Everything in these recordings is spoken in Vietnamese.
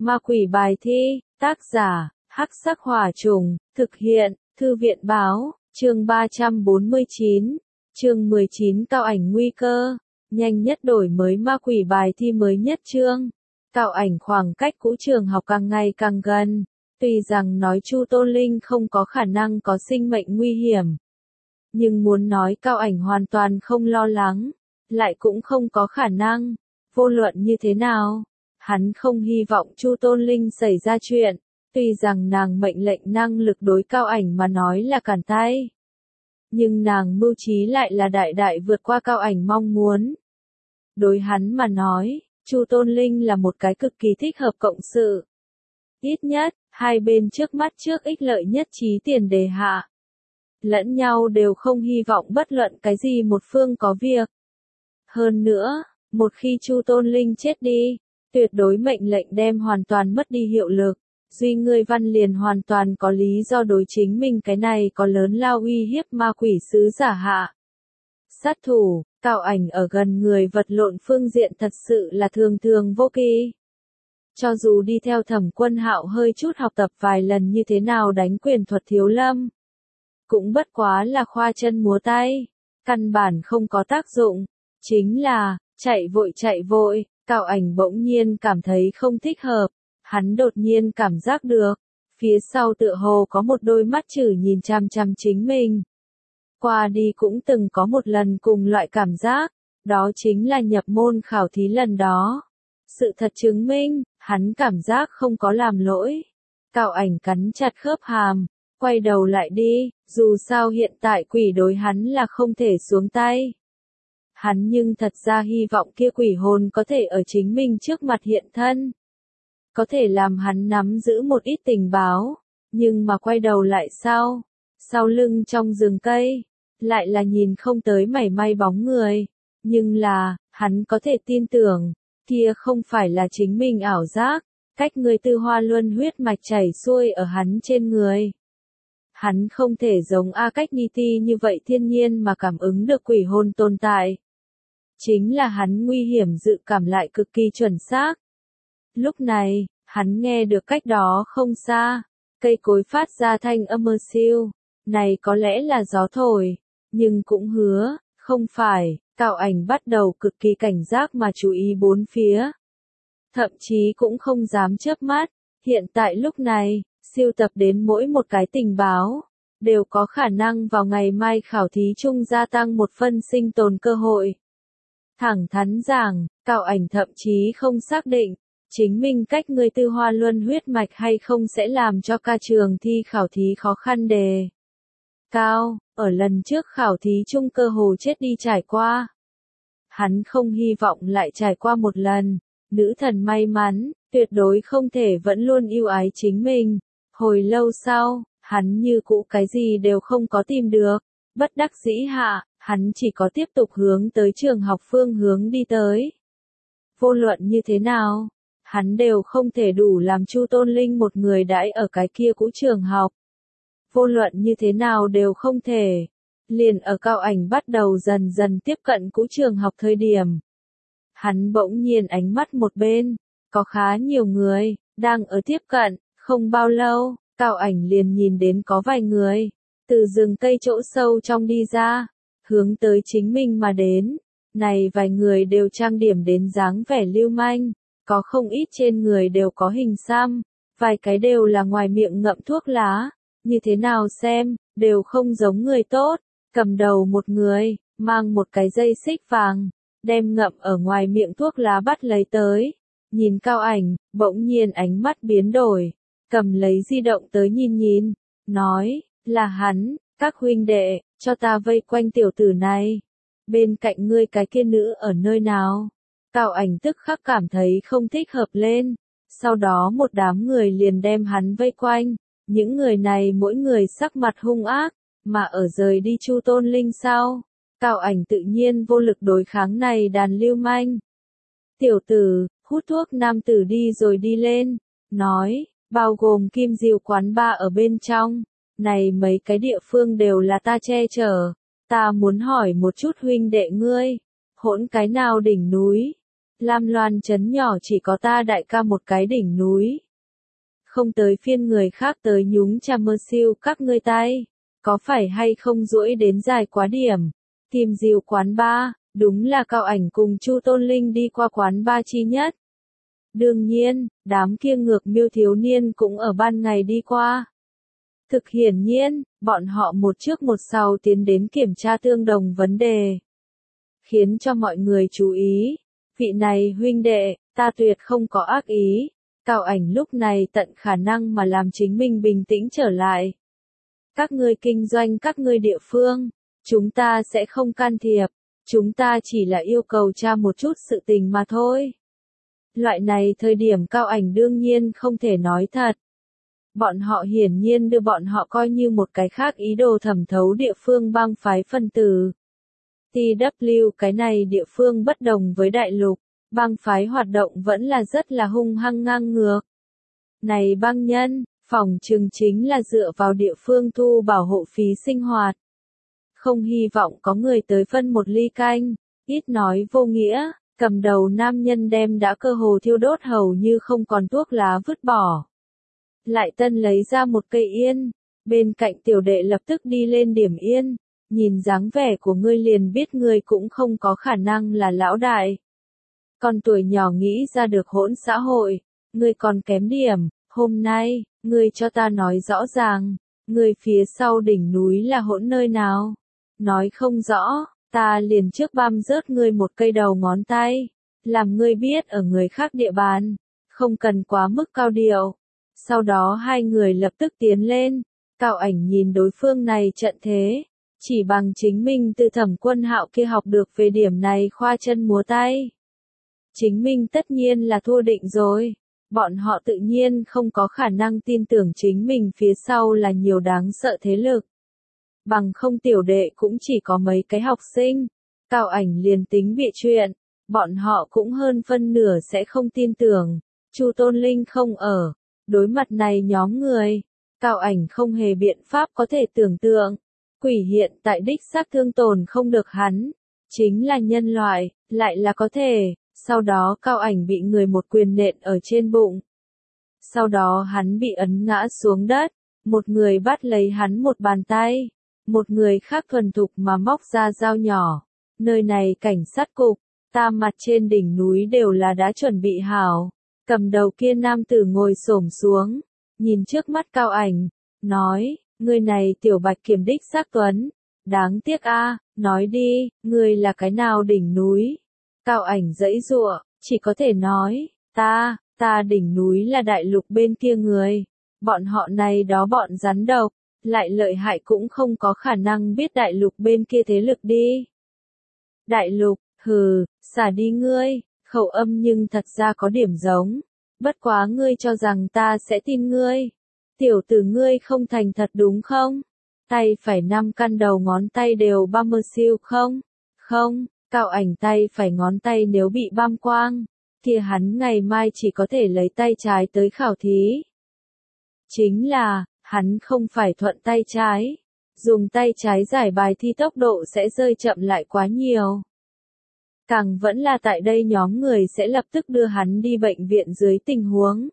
Ma quỷ bài thi, tác giả, Hắc Sắc Hỏa Trùng, thực hiện, Thư viện báo, chương 349, chương 19 Cao ảnh nguy cơ, nhanh nhất đổi mới ma quỷ bài thi mới nhất chương. Cao ảnh khoảng cách cũ trường học càng ngày càng gần, tuy rằng nói Chu Tôn Linh không có khả năng có sinh mệnh nguy hiểm. Nhưng muốn nói Cao ảnh hoàn toàn không lo lắng, lại cũng không có khả năng, vô luận như thế nào. Hắn không hy vọng Chu Tôn Linh xảy ra chuyện, tuy rằng nàng mệnh lệnh năng lực đối Cao ảnh mà nói là cản tay. Nhưng nàng mưu trí lại là đại đại vượt qua Cao ảnh mong muốn. Đối hắn mà nói, Chu Tôn Linh là một cái cực kỳ thích hợp cộng sự. Ít nhất, hai bên trước mắt trước ích lợi nhất trí tiền đề hạ. Lẫn nhau đều không hy vọng bất luận cái gì một phương có việc. Hơn nữa, một khi Chu Tôn Linh chết đi, tuyệt đối mệnh lệnh đem hoàn toàn mất đi hiệu lực. Duy ngươi Văn liền hoàn toàn có lý do đối chính mình cái này có lớn lao uy hiếp ma quỷ sứ giả hạ. Sát thủ, Cao ảnh ở gần người vật lộn phương diện thật sự là thường thường vô kỳ. Cho dù đi theo Thẩm Quân Hạo hơi chút học tập vài lần như thế nào đánh quyền thuật thiếu lâm, cũng bất quá là khoa chân múa tay, căn bản không có tác dụng. Chính là, chạy vội, Cao ảnh bỗng nhiên cảm thấy không thích hợp. Hắn đột nhiên cảm giác được, phía sau tựa hồ có một đôi mắt chử nhìn chằm chằm chính mình. Qua đi cũng từng có một lần cùng loại cảm giác, đó chính là nhập môn khảo thí lần đó. Sự thật chứng minh, hắn cảm giác không có làm lỗi. Cao ảnh cắn chặt khớp hàm, quay đầu lại đi, dù sao hiện tại quỷ đối hắn là không thể xuống tay. Hắn nhưng thật ra hy vọng kia quỷ hồn có thể ở chính mình trước mặt hiện thân. Có thể làm hắn nắm giữ một ít tình báo, nhưng mà quay đầu lại sau lưng trong rừng cây, lại là nhìn không tới mảy may bóng người. Nhưng là, hắn có thể tin tưởng, kia không phải là chính mình ảo giác, cách người tư hoa luân huyết mạch chảy xuôi ở hắn trên người. Hắn không thể giống A Cách Ni Ti như vậy thiên nhiên mà cảm ứng được quỷ hồn tồn tại. Chính là hắn nguy hiểm dự cảm lại cực kỳ chuẩn xác. Lúc này, hắn nghe được cách đó không xa, cây cối phát ra thanh âm mơ siêu. Này có lẽ là gió thổi, nhưng cũng hứa, không phải. Cao ảnh bắt đầu cực kỳ cảnh giác mà chú ý bốn phía. Thậm chí cũng không dám chớp mắt. Hiện tại lúc này, siêu tập đến mỗi một cái tình báo, đều có khả năng vào ngày mai khảo thí chung gia tăng một phân sinh tồn cơ hội. Thẳng thắn giảng, Cao ảnh thậm chí không xác định, chính mình cách người tư hoa luân huyết mạch hay không sẽ làm cho ca trường thi khảo thí khó khăn đề. Cao, ở lần trước khảo thí chung cơ hồ chết đi trải qua. Hắn không hy vọng lại trải qua một lần, nữ thần may mắn, tuyệt đối không thể vẫn luôn yêu ái chính mình. Hồi lâu sau, hắn như cũ cái gì đều không có tìm được, bất đắc dĩ hạ, hắn chỉ có tiếp tục hướng tới trường học phương hướng đi tới. Vô luận như thế nào, hắn đều không thể đủ làm Chu Tôn Linh một người đãi ở cái kia cũ trường học. Vô luận như thế nào đều không thể. Liền ở Cao ảnh bắt đầu dần dần tiếp cận cũ trường học thời điểm. Hắn bỗng nhiên ánh mắt một bên, có khá nhiều người, đang ở tiếp cận, không bao lâu, Cao ảnh liền nhìn đến có vài người, từ rừng cây chỗ sâu trong đi ra, hướng tới chính mình mà đến. Này vài người đều trang điểm đến dáng vẻ lưu manh, có không ít trên người đều có hình xăm, vài cái đều là ngoài miệng ngậm thuốc lá, như thế nào xem, đều không giống người tốt. Cầm đầu một người, mang một cái dây xích vàng, đem ngậm ở ngoài miệng thuốc lá bắt lấy tới. Nhìn Cao ảnh, bỗng nhiên ánh mắt biến đổi, cầm lấy di động tới nhìn, nói, là hắn, các huynh đệ, cho ta vây quanh tiểu tử này. Bên cạnh ngươi cái kia nữ ở nơi nào? Cao ảnh tức khắc cảm thấy không thích hợp lên. Sau đó một đám người liền đem hắn vây quanh. Những người này mỗi người sắc mặt hung ác, mà ở rời đi Chu Tôn Linh sau. Cao ảnh tự nhiên vô lực đối kháng này đàn lưu manh. Tiểu tử, hút thuốc nam tử đi rồi đi lên, nói, bao gồm Kim Diệu quán ba ở bên trong. Này mấy cái địa phương đều là ta che chở. Ta muốn hỏi một chút huynh đệ ngươi, hỗn cái nào đỉnh núi, Lam Loan trấn nhỏ chỉ có ta đại ca một cái đỉnh núi. Không tới phiên người khác tới nhúng chà mơ siêu các ngươi tay. Có phải hay không duỗi đến dài quá điểm? Tìm dìu quán ba, đúng là Cao Ảnh cùng Chu Tôn Linh đi qua quán ba chi nhất. Đương nhiên, đám kia ngược miêu thiếu niên cũng ở ban ngày đi qua. Thực hiển nhiên, bọn họ một trước một sau tiến đến kiểm tra tương đồng vấn đề. Khiến cho mọi người chú ý. Vị này huynh đệ, ta tuyệt không có ác ý. Cao Ảnh lúc này tận khả năng mà làm chính mình bình tĩnh trở lại. Các ngươi kinh doanh các ngươi địa phương, chúng ta sẽ không can thiệp, chúng ta chỉ là yêu cầu tra một chút sự tình mà thôi. Loại này thời điểm Cao Ảnh đương nhiên không thể nói thật. Bọn họ hiển nhiên đưa bọn họ coi như một cái khác ý đồ thẩm thấu địa phương bang phái phân tử. TW cái này địa phương bất đồng với đại lục, bang phái hoạt động vẫn là rất là hung hăng ngang ngược. Này bang nhân, phỏng chừng chính là dựa vào địa phương thu bảo hộ phí sinh hoạt. Không hy vọng có người tới phân một ly canh, ít nói vô nghĩa, cầm đầu nam nhân đem đã cơ hồ thiêu đốt hầu như không còn thuốc lá vứt bỏ. Lại tân lấy ra một cây yên, bên cạnh tiểu đệ lập tức đi lên điểm yên, nhìn dáng vẻ của ngươi liền biết ngươi cũng không có khả năng là lão đại. Còn tuổi nhỏ nghĩ ra được hỗn xã hội, ngươi còn kém điểm, hôm nay, ngươi cho ta nói rõ ràng, ngươi phía sau đỉnh núi là hỗn nơi nào? Nói không rõ, ta liền trước băm rớt ngươi một cây đầu ngón tay, làm ngươi biết ở người khác địa bàn, không cần quá mức cao điệu. Sau đó hai người lập tức tiến lên, Cao Ảnh nhìn đối phương này trận thế, chỉ bằng chính mình từ Thẩm Quân Hạo kia học được về điểm này khoa chân múa tay. Chính mình tất nhiên là thua định rồi, bọn họ tự nhiên không có khả năng tin tưởng chính mình phía sau là nhiều đáng sợ thế lực. Bằng không tiểu đệ cũng chỉ có mấy cái học sinh, Cao Ảnh liền tính bịa chuyện, bọn họ cũng hơn phân nửa sẽ không tin tưởng. Chu Tôn Linh không ở, đối mặt này nhóm người, Cao Ảnh không hề biện pháp có thể tưởng tượng. Quỷ hiện tại đích xác thương tổn không được hắn, chính là nhân loại, lại là có thể. Sau đó Cao Ảnh bị người một quyền nện ở trên bụng. Sau đó hắn bị ấn ngã xuống đất, một người bắt lấy hắn một bàn tay, một người khác thuần thục mà móc ra dao nhỏ. Nơi này cảnh sát cục, ta mặt trên đỉnh núi đều là đã chuẩn bị hảo. Cầm đầu kia nam tử ngồi xổm xuống, nhìn trước mắt Cao Ảnh, nói, ngươi này tiểu bạch kiểm đích xác tuấn, đáng tiếc a, nói đi, ngươi là cái nào đỉnh núi? Cao Ảnh giãy giụa, chỉ có thể nói, ta đỉnh núi là đại lục bên kia người, bọn họ này đó bọn rắn độc, lại lợi hại cũng không có khả năng biết đại lục bên kia thế lực đi. Đại lục, hừ, xả đi ngươi, khẩu âm nhưng thật ra có điểm giống, bất quá ngươi cho rằng ta sẽ tin ngươi. Tiểu tử ngươi không thành thật đúng không? Tay phải 5 căn đầu ngón tay đều băm mơ siêu không? Không. Cao Ảnh tay phải ngón tay nếu bị băm quang, kia hắn ngày mai chỉ có thể lấy tay trái tới khảo thí. Chính là, hắn không phải thuận tay trái. Dùng tay trái giải bài thi tốc độ sẽ rơi chậm lại quá nhiều. Càng vẫn là tại đây nhóm người sẽ lập tức đưa hắn đi bệnh viện dưới tình huống.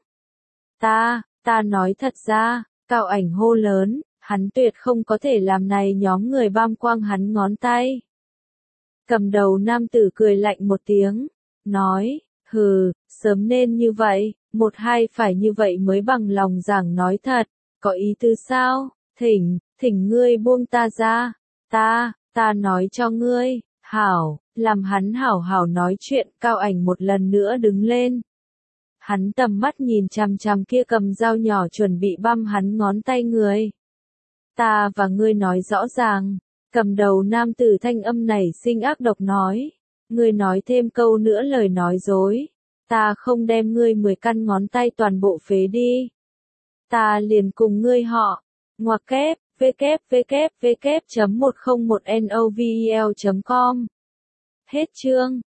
Ta nói thật ra, Cao Ảnh hô lớn, hắn tuyệt không có thể làm này nhóm người băm quang hắn ngón tay. Cầm đầu nam tử cười lạnh một tiếng, nói, hừ, sớm nên như vậy, một hai phải như vậy mới bằng lòng giảng nói thật, có ý tứ sao, thỉnh ngươi buông ta ra, ta nói cho ngươi, hảo, làm hắn hảo hảo nói chuyện. Cao Ảnh một lần nữa đứng lên. Hắn tầm mắt nhìn chằm chằm kia cầm dao nhỏ chuẩn bị băm hắn ngón tay người. Ta và ngươi nói rõ ràng. Cầm đầu nam tử thanh âm nảy sinh ác độc nói. Ngươi nói thêm câu nữa lời nói dối. Ta không đem ngươi 10 căn ngón tay toàn bộ phế đi. Ta liền cùng ngươi họ. Ngoặc kép, www.101novel.com. Hết chương.